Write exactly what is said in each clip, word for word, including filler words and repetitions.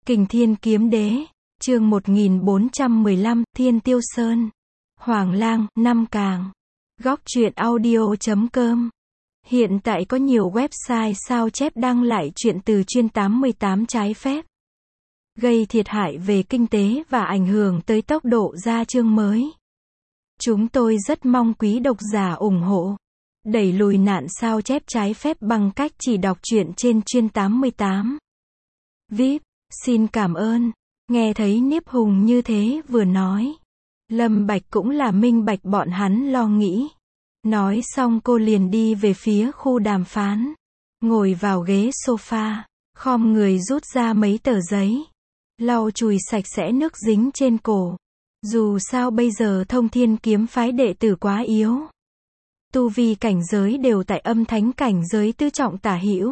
Kình Thiên Kiếm Đế, chương một nghìn bốn trăm mười lăm, Thiên Tiêu Sơn. Hoàng Lang, Năm Càng. Góc truyện audio chấm com. Hiện tại có nhiều website sao chép đăng lại truyện từ chuyên tám mươi tám trái phép, gây thiệt hại về kinh tế và ảnh hưởng tới tốc độ ra chương mới. Chúng tôi rất mong quý độc giả ủng hộ, đẩy lùi nạn sao chép trái phép bằng cách chỉ đọc truyện trên chuyên tám mươi tám. vê i pê, xin cảm ơn. Nghe thấy Niếp Hùng như thế vừa nói, Lâm Bạch cũng là minh bạch bọn hắn lo nghĩ. Nói xong cô liền đi về phía khu đàm phán, ngồi vào ghế sofa, khom người rút ra mấy tờ giấy, lau chùi sạch sẽ nước dính trên cổ. Dù sao bây giờ Thông Thiên kiếm phái đệ tử quá yếu, tu vi cảnh giới đều tại âm thánh cảnh giới tứ trọng tả hữu.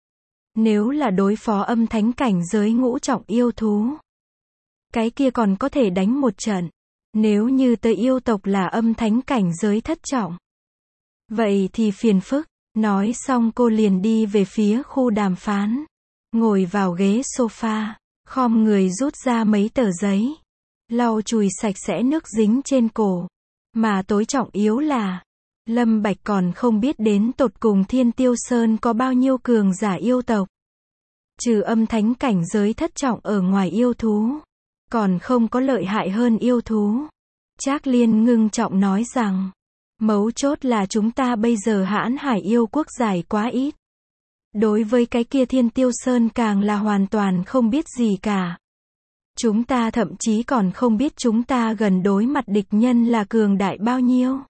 Nếu là đối phó âm thánh cảnh giới ngũ trọng yêu thú, cái kia còn có thể đánh một trận. Nếu như tới yêu tộc là âm thánh cảnh giới thất trọng, vậy thì phiền phức. Nói xong cô liền đi về phía khu đàm phán, ngồi vào ghế sofa, khom người rút ra mấy tờ giấy, lau chùi sạch sẽ nước dính trên cổ. Mà tối trọng yếu là, Lâm Bạch còn không biết đến tột cùng Thiên Tiêu Sơn có bao nhiêu cường giả yêu tộc. Trừ âm thánh cảnh giới thất trọng ở ngoài yêu thú, còn không có lợi hại hơn yêu thú. Trác Liên ngưng trọng nói rằng, mấu chốt là chúng ta bây giờ hãn hải yêu quốc giải quá ít. Đối với cái kia Thiên Tiêu Sơn càng là hoàn toàn không biết gì cả. Chúng ta thậm chí còn không biết chúng ta gần đối mặt địch nhân là cường đại bao nhiêu.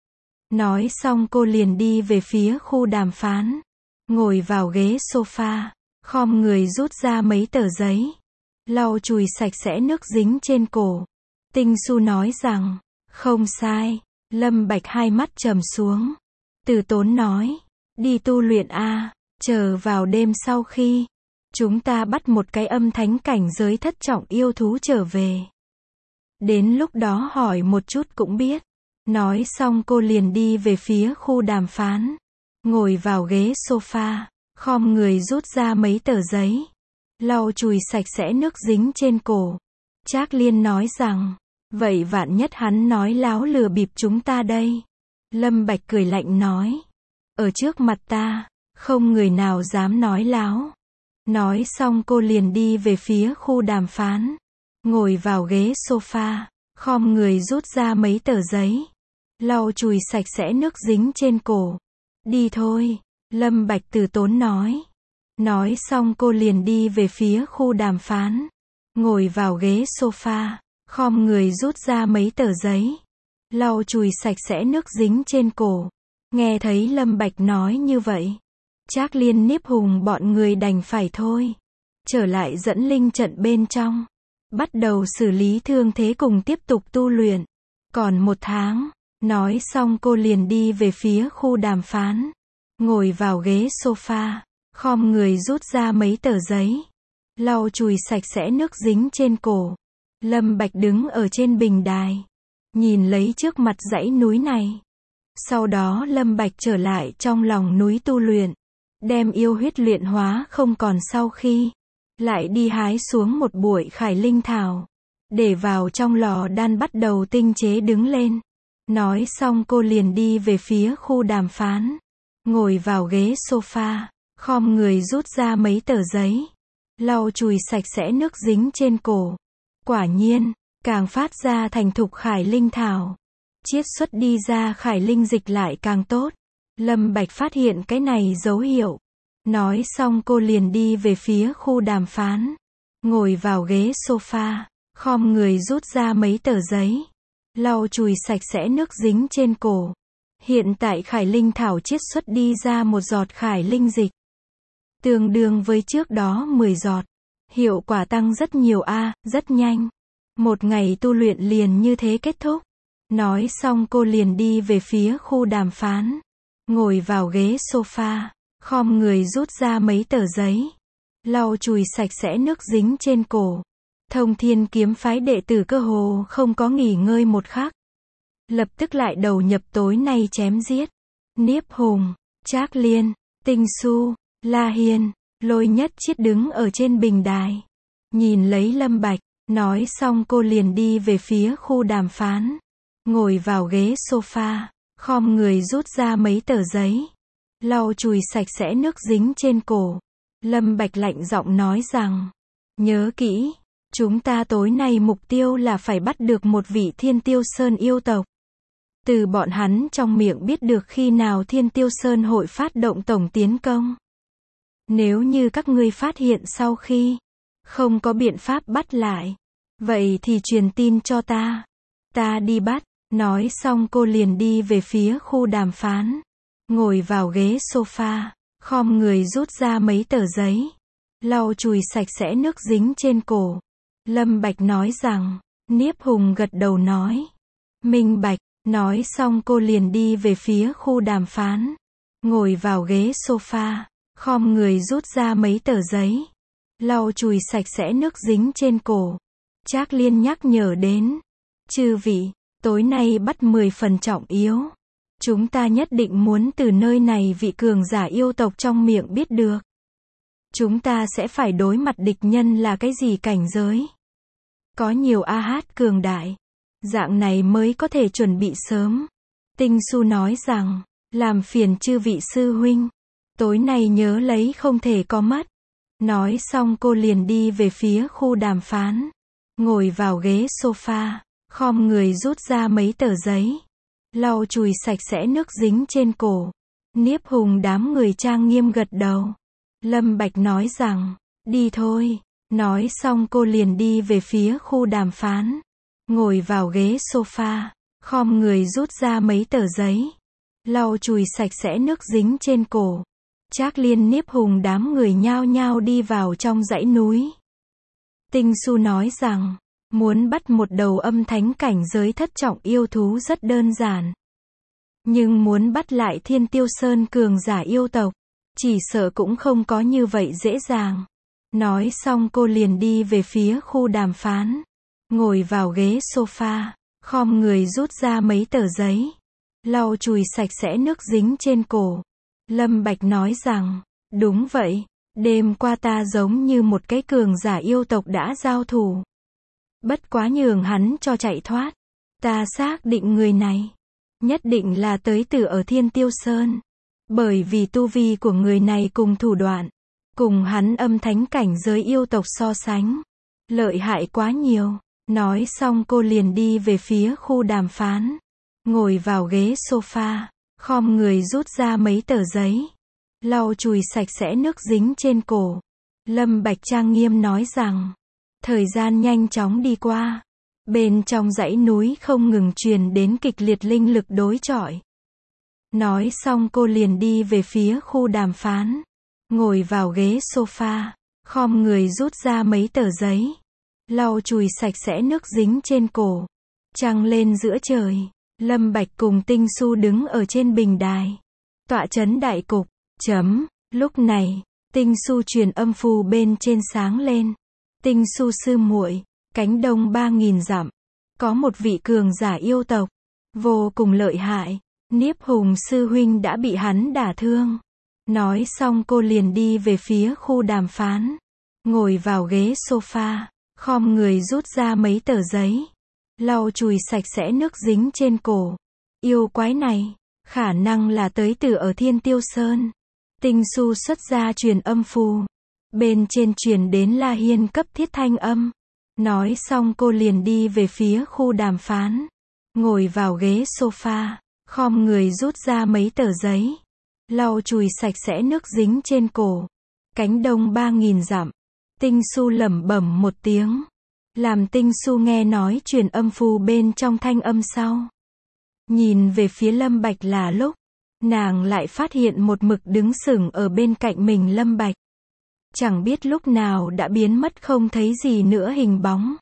Nói xong cô liền đi về phía khu đàm phán, ngồi vào ghế sofa, khom người rút ra mấy tờ giấy, lau chùi sạch sẽ nước dính trên cổ. Tinh Su nói rằng, không sai. Lâm Bạch hai mắt trầm xuống, từ tốn nói, đi tu luyện a, chờ vào đêm sau khi chúng ta bắt một cái âm thánh cảnh giới thất trọng yêu thú trở về. Đến lúc đó hỏi một chút cũng biết. Nói xong cô liền đi về phía khu đàm phán, ngồi vào ghế sofa, khom người rút ra mấy tờ giấy, lau chùi sạch sẽ nước dính trên cổ. Trác Liên nói rằng, vậy vạn nhất hắn nói láo lừa bịp chúng ta đây. Lâm Bạch cười lạnh nói, ở trước mặt ta, không người nào dám nói láo. Nói xong cô liền đi về phía khu đàm phán, ngồi vào ghế sofa, khom người rút ra mấy tờ giấy, lau chùi sạch sẽ nước dính trên cổ. Đi thôi, Lâm Bạch từ tốn nói. Nói xong cô liền đi về phía khu đàm phán, ngồi vào ghế sofa, khom người rút ra mấy tờ giấy, lau chùi sạch sẽ nước dính trên cổ. Nghe thấy Lâm Bạch nói như vậy, Trác Liên Niếp Hùng bọn người đành phải thôi, trở lại dẫn linh trận bên trong, bắt đầu xử lý thương thế cùng tiếp tục tu luyện. Còn một tháng. Nói xong cô liền đi về phía khu đàm phán, ngồi vào ghế sofa, khom người rút ra mấy tờ giấy, lau chùi sạch sẽ nước dính trên cổ. Lâm Bạch đứng ở trên bình đài, nhìn lấy trước mặt dãy núi này. Sau đó Lâm Bạch trở lại trong lòng núi tu luyện, đem yêu huyết luyện hóa không còn sau khi, lại đi hái xuống một bụi khải linh thảo, để vào trong lò đan bắt đầu tinh chế đứng lên. Nói xong cô liền đi về phía khu đàm phán, ngồi vào ghế sofa, khom người rút ra mấy tờ giấy, lau chùi sạch sẽ nước dính trên cổ. Quả nhiên, càng phát ra thành thục khải linh thảo, chiết xuất đi ra khải linh dịch lại càng tốt. Lâm Bạch phát hiện cái này dấu hiệu. Nói xong cô liền đi về phía khu đàm phán, ngồi vào ghế sofa, khom người rút ra mấy tờ giấy, lau chùi sạch sẽ nước dính trên cổ. Hiện tại khải linh thảo chiết xuất đi ra một giọt khải linh dịch, tương đương với trước đó mười giọt. Hiệu quả tăng rất nhiều a, à, rất nhanh. Một ngày tu luyện liền như thế kết thúc. Nói xong cô liền đi về phía khu đàm phán, ngồi vào ghế sofa, khom người rút ra mấy tờ giấy, lau chùi sạch sẽ nước dính trên cổ. Thông Thiên kiếm phái đệ tử cơ hồ không có nghỉ ngơi một khắc, lập tức lại đầu nhập tối nay chém giết. Niếp Hùng, Trác Liên, Tinh Su, La Hiên, Lôi Nhất Chiết đứng ở trên bình đài, nhìn lấy Lâm Bạch, nói xong cô liền đi về phía khu đàm phán, ngồi vào ghế sofa, khom người rút ra mấy tờ giấy, lau chùi sạch sẽ nước dính trên cổ. Lâm Bạch lạnh giọng nói rằng, nhớ kỹ, chúng ta tối nay mục tiêu là phải bắt được một vị Thiên Tiêu Sơn yêu tộc. Từ bọn hắn trong miệng biết được khi nào Thiên Tiêu Sơn hội phát động tổng tiến công. Nếu như các ngươi phát hiện sau khi không có biện pháp bắt lại, vậy thì truyền tin cho ta. Ta đi bắt. Nói xong cô liền đi về phía khu đàm phán, ngồi vào ghế sofa, khom người rút ra mấy tờ giấy, lau chùi sạch sẽ nước dính trên cổ. Lâm Bạch nói rằng, Niếp Hùng gật đầu nói, minh bạch. Nói xong cô liền đi về phía khu đàm phán, ngồi vào ghế sofa, khom người rút ra mấy tờ giấy, lau chùi sạch sẽ nước dính trên cổ. Trác Liên nhắc nhở đến, chư vị, tối nay bắt mười phần trọng yếu. Chúng ta nhất định muốn từ nơi này vị cường giả yêu tộc trong miệng biết được. Chúng ta sẽ phải đối mặt địch nhân là cái gì cảnh giới. Có nhiều a hát cường đại. Dạng này mới có thể chuẩn bị sớm. Tinh Su nói rằng, làm phiền chư vị sư huynh. Tối nay nhớ lấy không thể có mất. Nói xong cô liền đi về phía khu đàm phán. Ngồi vào ghế sofa, khom người rút ra mấy tờ giấy, lau chùi sạch sẽ nước dính trên cổ. Niếp Hùng đám người trang nghiêm gật đầu. Lâm Bạch nói rằng, đi thôi. Nói xong cô liền đi về phía khu đàm phán, ngồi vào ghế sofa, khom người rút ra mấy tờ giấy, lau chùi sạch sẽ nước dính trên cổ. Trác Liên Niếp Hùng đám người nhao nhao đi vào trong dãy núi. Tinh Su nói rằng, muốn bắt một đầu âm thánh cảnh giới thất trọng yêu thú rất đơn giản. Nhưng muốn bắt lại Thiên Tiêu Sơn cường giả yêu tộc, chỉ sợ cũng không có như vậy dễ dàng. Nói xong cô liền đi về phía khu đàm phán, ngồi vào ghế sofa, khom người rút ra mấy tờ giấy, lau chùi sạch sẽ nước dính trên cổ. Lâm Bạch nói rằng, đúng vậy, đêm qua ta giống như một cái cường giả yêu tộc đã giao thủ. Bất quá nhường hắn cho chạy thoát. Ta xác định người này nhất định là tới từ ở Thiên Tiêu Sơn. Bởi vì tu vi của người này cùng thủ đoạn, cùng hắn âm thánh cảnh giới yêu tộc so sánh, lợi hại quá nhiều. Nói xong cô liền đi về phía khu đàm phán, ngồi vào ghế sofa, khom người rút ra mấy tờ giấy, lau chùi sạch sẽ nước dính trên cổ. Lâm Bạch trang nghiêm nói rằng, thời gian nhanh chóng đi qua. Bên trong dãy núi không ngừng truyền đến kịch liệt linh lực đối chọi. Nói xong cô liền đi về phía khu đàm phán, ngồi vào ghế sofa, khom người rút ra mấy tờ giấy, lau chùi sạch sẽ nước dính trên cổ. Trăng lên giữa trời, Lâm Bạch cùng Tinh Su đứng ở trên bình đài, tọa chấn đại cục. Chấm. Lúc này, Tinh Su truyền âm phù bên trên sáng lên. Tinh Su sư muội, cánh đông ba nghìn dặm, có một vị cường giả yêu tộc, vô cùng lợi hại. Niếp Hùng sư huynh đã bị hắn đả thương. Nói xong cô liền đi về phía khu đàm phán, ngồi vào ghế sofa, khom người rút ra mấy tờ giấy, lau chùi sạch sẽ nước dính trên cổ. Yêu quái này, khả năng là tới từ ở Thiên Tiêu Sơn. Tinh Su xuất ra truyền âm phù, bên trên truyền đến La Hiên cấp thiết thanh âm. Nói xong cô liền đi về phía khu đàm phán, ngồi vào ghế sofa, khom người rút ra mấy tờ giấy, lau chùi sạch sẽ nước dính trên cổ. Cánh đông ba nghìn dặm. Tinh Su lẩm bẩm một tiếng, làm Tinh Su nghe nói truyền âm phù bên trong thanh âm sau, nhìn về phía Lâm Bạch là lúc, nàng lại phát hiện một mực đứng sừng ở bên cạnh mình Lâm Bạch, chẳng biết lúc nào đã biến mất không thấy gì nữa hình bóng.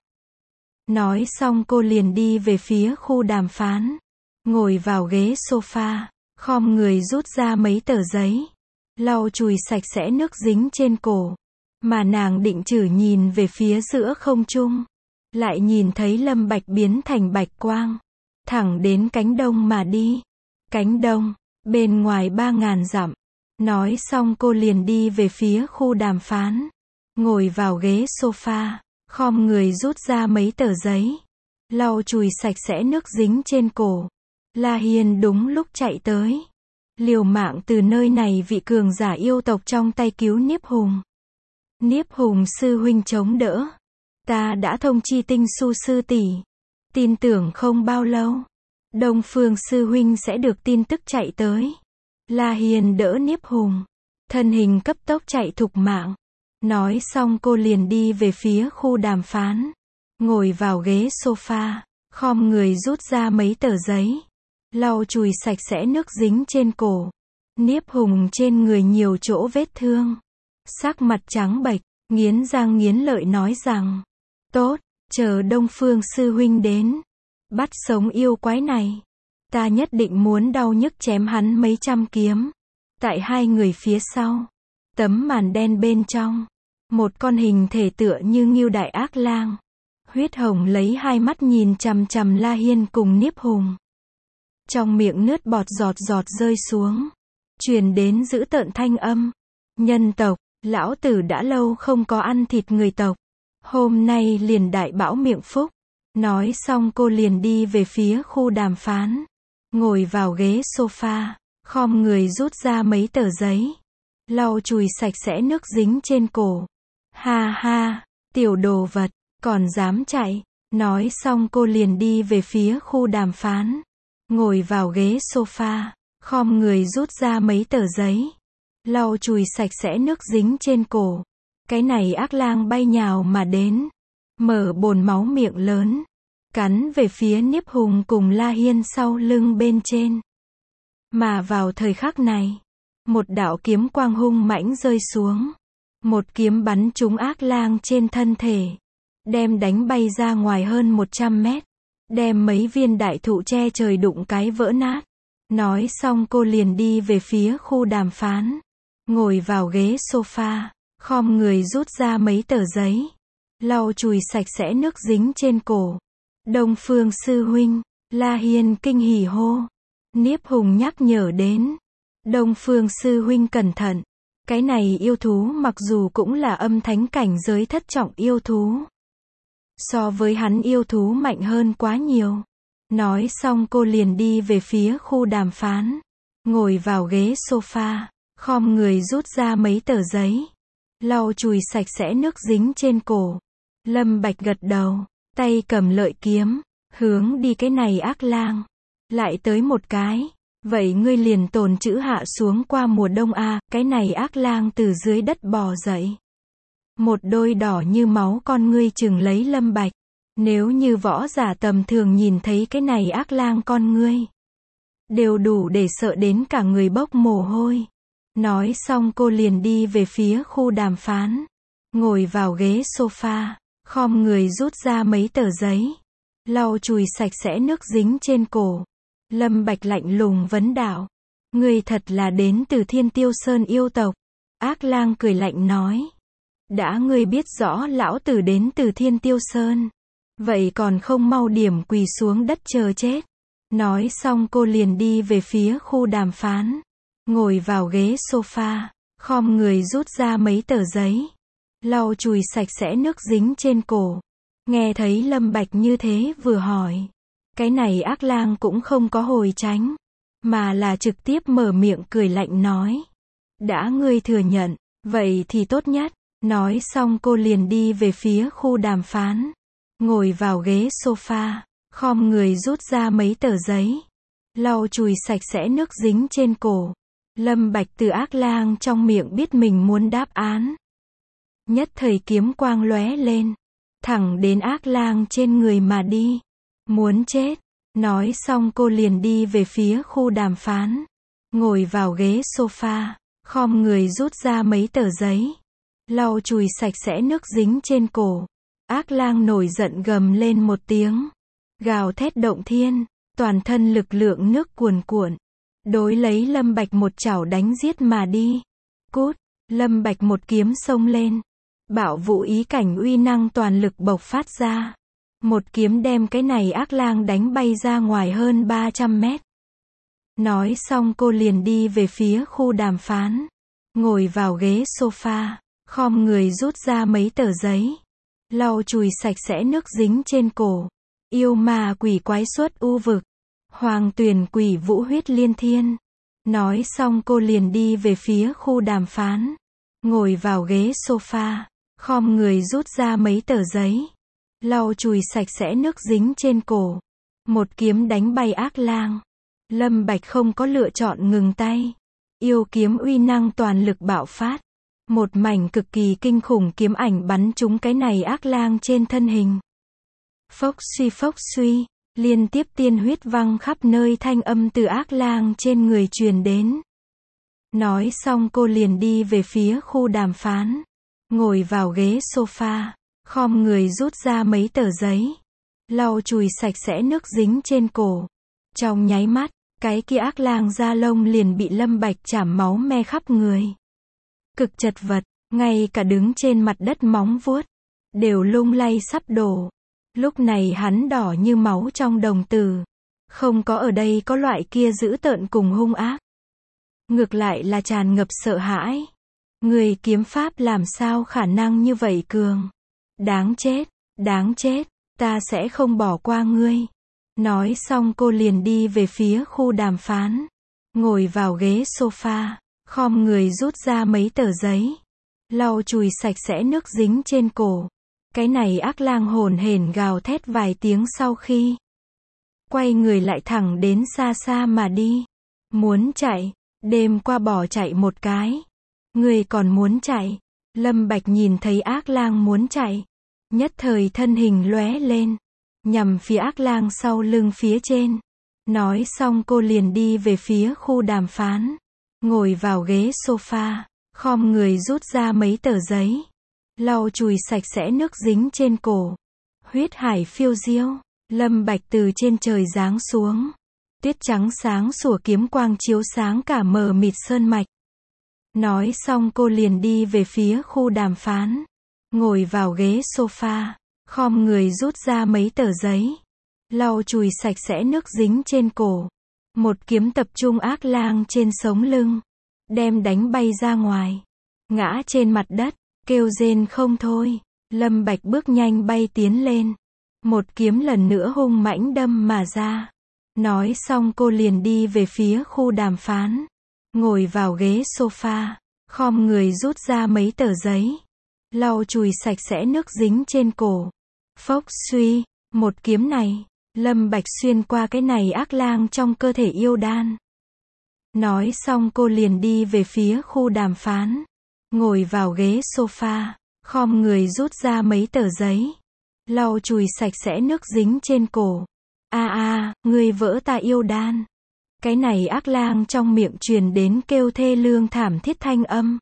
Nói xong cô liền đi về phía khu đàm phán, ngồi vào ghế sofa, khom người rút ra mấy tờ giấy, lau chùi sạch sẽ nước dính trên cổ. Mà nàng định chử nhìn về phía giữa không trung, lại nhìn thấy Lâm Bạch biến thành bạch quang, thẳng đến cánh đông mà đi. Cánh đông, bên ngoài ba ngàn dặm. Nói xong cô liền đi về phía khu đàm phán, ngồi vào ghế sofa, khom người rút ra mấy tờ giấy, lau chùi sạch sẽ nước dính trên cổ. La Hiên đúng lúc chạy tới, liều mạng từ nơi này vị cường giả yêu tộc trong tay cứu Niếp Hùng. Niếp Hùng sư huynh chống đỡ. Ta đã thông chi Tinh Su sư tỷ, tin tưởng không bao lâu, Đông Phương sư huynh sẽ được tin tức chạy tới. La Hiên đỡ Niếp Hùng, thân hình cấp tốc chạy thục mạng. Nói xong cô liền đi về phía khu đàm phán, ngồi vào ghế sofa, khom người rút ra mấy tờ giấy, lau chùi sạch sẽ nước dính trên cổ. Niếp Hùng trên người nhiều chỗ vết thương, sắc mặt trắng bệch, nghiến răng nghiến lợi nói rằng, tốt, chờ Đông Phương sư huynh đến, bắt sống yêu quái này, ta nhất định muốn đau nhức chém hắn mấy trăm kiếm. Tại hai người phía sau, tấm màn đen bên trong, một con hình thể tựa như ngưu đại ác lang, huyết hồng lấy hai mắt nhìn chằm chằm La Hiên cùng Niếp Hùng. Trong miệng nước bọt giọt giọt rơi xuống, truyền đến dữ tợn thanh âm. Nhân tộc, lão tử đã lâu không có ăn thịt người tộc, hôm nay liền đại bão miệng phúc. Nói xong cô liền đi về phía khu đàm phán, ngồi vào ghế sofa, khom người rút ra mấy tờ giấy, lau chùi sạch sẽ nước dính trên cổ. Ha ha, tiểu đồ vật, còn dám chạy. Nói xong cô liền đi về phía khu đàm phán, ngồi vào ghế sofa, khom người rút ra mấy tờ giấy, lau chùi sạch sẽ nước dính trên cổ. Cái này ác lang bay nhào mà đến, mở bồn máu miệng lớn, cắn về phía Niếp Hùng cùng La Hiên sau lưng bên trên. Mà vào thời khắc này, một đạo kiếm quang hung mãnh rơi xuống, một kiếm bắn trúng ác lang trên thân thể, đem đánh bay ra ngoài hơn một trăm mét, đem mấy viên đại thụ che trời đụng cái vỡ nát. Nói xong cô liền đi về phía khu đàm phán, ngồi vào ghế sofa, khom người rút ra mấy tờ giấy, lau chùi sạch sẽ nước dính trên cổ. Đông Phương sư huynh, La Hiên kinh hỉ hô. Niếp Hùng nhắc nhở đến, Đông Phương sư huynh cẩn thận, cái này yêu thú mặc dù cũng là âm thánh cảnh giới thất trọng yêu thú, so với hắn yêu thú mạnh hơn quá nhiều. Nói xong cô liền đi về phía khu đàm phán, ngồi vào ghế sofa, khom người rút ra mấy tờ giấy, lau chùi sạch sẽ nước dính trên cổ. Lâm Bạch gật đầu, tay cầm lợi kiếm, hướng đi cái này ác lang. Lại tới một cái, vậy ngươi liền tồn trữ hạ xuống qua mùa đông a. Cái này ác lang từ dưới đất bò dậy, một đôi đỏ như máu con ngươi chừng lấy Lâm Bạch. Nếu như võ giả tầm thường nhìn thấy cái này ác lang con ngươi, đều đủ để sợ đến cả người bốc mồ hôi. Nói xong cô liền đi về phía khu đàm phán, ngồi vào ghế sofa, khom người rút ra mấy tờ giấy, lau chùi sạch sẽ nước dính trên cổ. Lâm Bạch lạnh lùng vấn đạo, ngươi thật là đến từ Thiên Tiêu Sơn yêu tộc? Ác lang cười lạnh nói, đã ngươi biết rõ lão tử đến từ Thiên Tiêu Sơn, vậy còn không mau điểm quỳ xuống đất chờ chết. Nói xong cô liền đi về phía khu đàm phán, ngồi vào ghế sofa, khom người rút ra mấy tờ giấy, lau chùi sạch sẽ nước dính trên cổ. Nghe thấy Lâm Bạch như thế vừa hỏi, cái này ác lang cũng không có hồi tránh, mà là trực tiếp mở miệng cười lạnh nói, đã ngươi thừa nhận, vậy thì tốt nhất. Nói xong cô liền đi về phía khu đàm phán, ngồi vào ghế sofa, khom người rút ra mấy tờ giấy, lau chùi sạch sẽ nước dính trên cổ. Lâm Bạch từ ác lang trong miệng biết mình muốn đáp án, nhất thời kiếm quang lóe lên, thẳng đến ác lang trên người mà đi. Muốn chết. Nói xong cô liền đi về phía khu đàm phán, ngồi vào ghế sofa, khom người rút ra mấy tờ giấy, lau chùi sạch sẽ nước dính trên cổ. Ác lang nổi giận gầm lên một tiếng, gào thét động thiên, toàn thân lực lượng nước cuồn cuộn, đối lấy Lâm Bạch một chảo đánh giết mà đi. Cút. Lâm Bạch một kiếm xông lên, bạo vũ ý cảnh uy năng toàn lực bộc phát ra, một kiếm đem cái này ác lang đánh bay ra ngoài hơn ba trăm mét. Nói xong cô liền đi về phía khu đàm phán, ngồi vào ghế sofa, khom người rút ra mấy tờ giấy, lau chùi sạch sẽ nước dính trên cổ. Yêu ma quỷ quái xuất u vực. Hoàng tuyển quỷ vũ huyết liên thiên. Nói xong cô liền đi về phía khu đàm phán. Ngồi vào ghế sofa. Khom người rút ra mấy tờ giấy. Lau chùi sạch sẽ nước dính trên cổ. Một kiếm đánh bay ác lang. Lâm Bạch không có lựa chọn ngừng tay. Yêu kiếm uy năng toàn lực bạo phát. Một mảnh cực kỳ kinh khủng kiếm ảnh bắn trúng cái này ác lang trên thân hình. Phốc suy phốc suy, liên tiếp tiên huyết văng khắp nơi, thanh âm từ ác lang trên người truyền đến. Nói xong cô liền đi về phía khu đàm phán. Ngồi vào ghế sofa, khom người rút ra mấy tờ giấy. Lau chùi sạch sẽ nước dính trên cổ. Trong nháy mắt, cái kia ác lang da lông liền bị Lâm Bạch chảm máu me khắp người. Cực chật vật, ngay cả đứng trên mặt đất móng vuốt đều lung lay sắp đổ. Lúc này hắn đỏ như máu trong đồng tử. Không có ở đây có loại kia dữ tợn cùng hung ác. Ngược lại là tràn ngập sợ hãi. Người kiếm pháp làm sao khả năng như vậy cường? Đáng chết, đáng chết, ta sẽ không bỏ qua ngươi. Nói xong cô liền đi về phía khu đàm phán. Ngồi vào ghế sofa, khom người rút ra mấy tờ giấy. Lau chùi sạch sẽ nước dính trên cổ. Cái này ác lang hồn hển gào thét vài tiếng sau khi quay người lại thẳng đến xa xa mà đi. Muốn chạy, đêm qua bỏ chạy một cái. Người còn muốn chạy. Lâm Bạch nhìn thấy ác lang muốn chạy. Nhất thời thân hình lóe lên. Nhằm phía ác lang sau lưng phía trên. Nói xong cô liền đi về phía khu đàm phán. Ngồi vào ghế sofa. Khom người rút ra mấy tờ giấy. Lau chùi sạch sẽ nước dính trên cổ. Huyết hải phiêu diêu. Lâm Bạch từ trên trời giáng xuống. Tuyết trắng sáng sủa kiếm quang chiếu sáng cả mờ mịt sơn mạch. Nói xong cô liền đi về phía khu đàm phán. Ngồi vào ghế sofa. Khom người rút ra mấy tờ giấy. Lau chùi sạch sẽ nước dính trên cổ. Một kiếm tập trung ác lang trên sống lưng. Đem đánh bay ra ngoài. Ngã trên mặt đất. Kêu rên không thôi. Lâm Bạch bước nhanh bay tiến lên. Một kiếm lần nữa hung mãnh đâm mà ra. Nói xong cô liền đi về phía khu đàm phán. Ngồi vào ghế sofa. Khom người rút ra mấy tờ giấy. Lau chùi sạch sẽ nước dính trên cổ. Phốc suy. Một kiếm này. Lâm Bạch xuyên qua cái này ác lang trong cơ thể yêu đan. Nói xong cô liền đi về phía khu đàm phán. Ngồi vào ghế sofa. Khom người rút ra mấy tờ giấy. Lau chùi sạch sẽ nước dính trên cổ. A a, ngươi vỡ ta yêu đan. Cái này ác lang trong miệng truyền đến kêu thê lương thảm thiết thanh âm.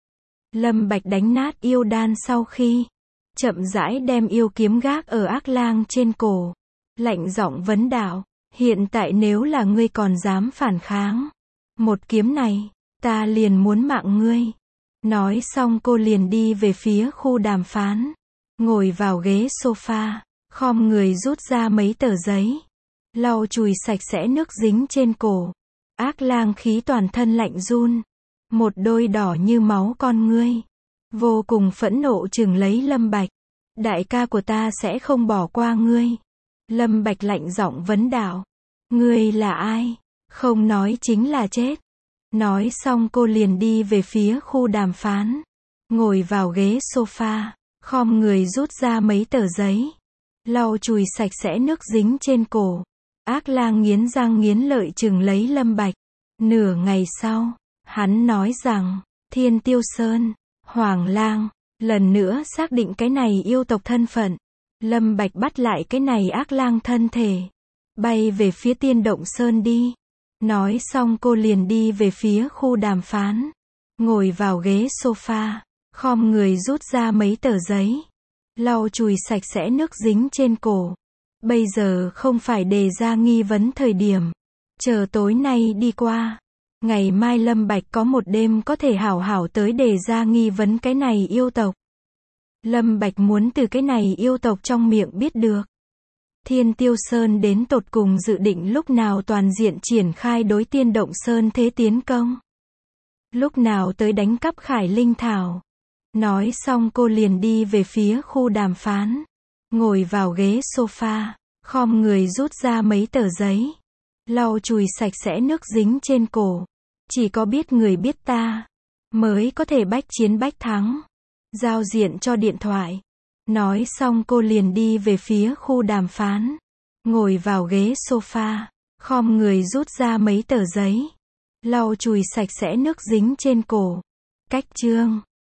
Lâm Bạch đánh nát yêu đan sau khi chậm rãi đem yêu kiếm gác ở ác lang trên cổ. Lạnh giọng vấn đạo, hiện tại nếu là ngươi còn dám phản kháng, một kiếm này, ta liền muốn mạng ngươi. Nói xong cô liền đi về phía khu đàm phán. Ngồi vào ghế sofa, khom người rút ra mấy tờ giấy. Lau chùi sạch sẽ nước dính trên cổ. Ác lang khí toàn thân lạnh run. Một đôi đỏ như máu con ngươi. Vô cùng phẫn nộ trừng lấy Lâm Bạch. Đại ca của ta sẽ không bỏ qua ngươi. Lâm Bạch lạnh giọng vấn đạo. Ngươi là ai? Không nói chính là chết. Nói xong cô liền đi về phía khu đàm phán. Ngồi vào ghế sofa. Khom người rút ra mấy tờ giấy. Lau chùi sạch sẽ nước dính trên cổ. Ác lang nghiến răng nghiến lợi trừng lấy Lâm Bạch. Nửa ngày sau, hắn nói rằng, Thiên Tiêu Sơn, Hoàng Lang, lần nữa xác định cái này yêu tộc thân phận. Lâm Bạch bắt lại cái này ác lang thân thể. Bay về phía Tiên Động Sơn đi. Nói xong cô liền đi về phía khu đàm phán. Ngồi vào ghế sofa. Khom người rút ra mấy tờ giấy. Lau chùi sạch sẽ nước dính trên cổ. Bây giờ không phải đề ra nghi vấn thời điểm. Chờ tối nay đi qua. Ngày mai Lâm Bạch có một đêm có thể hảo hảo tới đề ra nghi vấn cái này yêu tộc. Lâm Bạch muốn từ cái này yêu tộc trong miệng biết được. Thiên Tiêu Sơn đến tột cùng dự định lúc nào toàn diện triển khai đối Tiên Động Sơn thế tiến công. Lúc nào tới đánh cắp Khải Linh Thảo. Nói xong cô liền đi về phía khu đàm phán. Ngồi vào ghế sofa, khom người rút ra mấy tờ giấy. Lau chùi sạch sẽ nước dính trên cổ. Chỉ có biết người biết ta, mới có thể bách chiến bách thắng. Giao diện cho điện thoại. Nói xong cô liền đi về phía khu đàm phán. Ngồi vào ghế sofa, khom người rút ra mấy tờ giấy. Lau chùi sạch sẽ nước dính trên cổ. Cách chương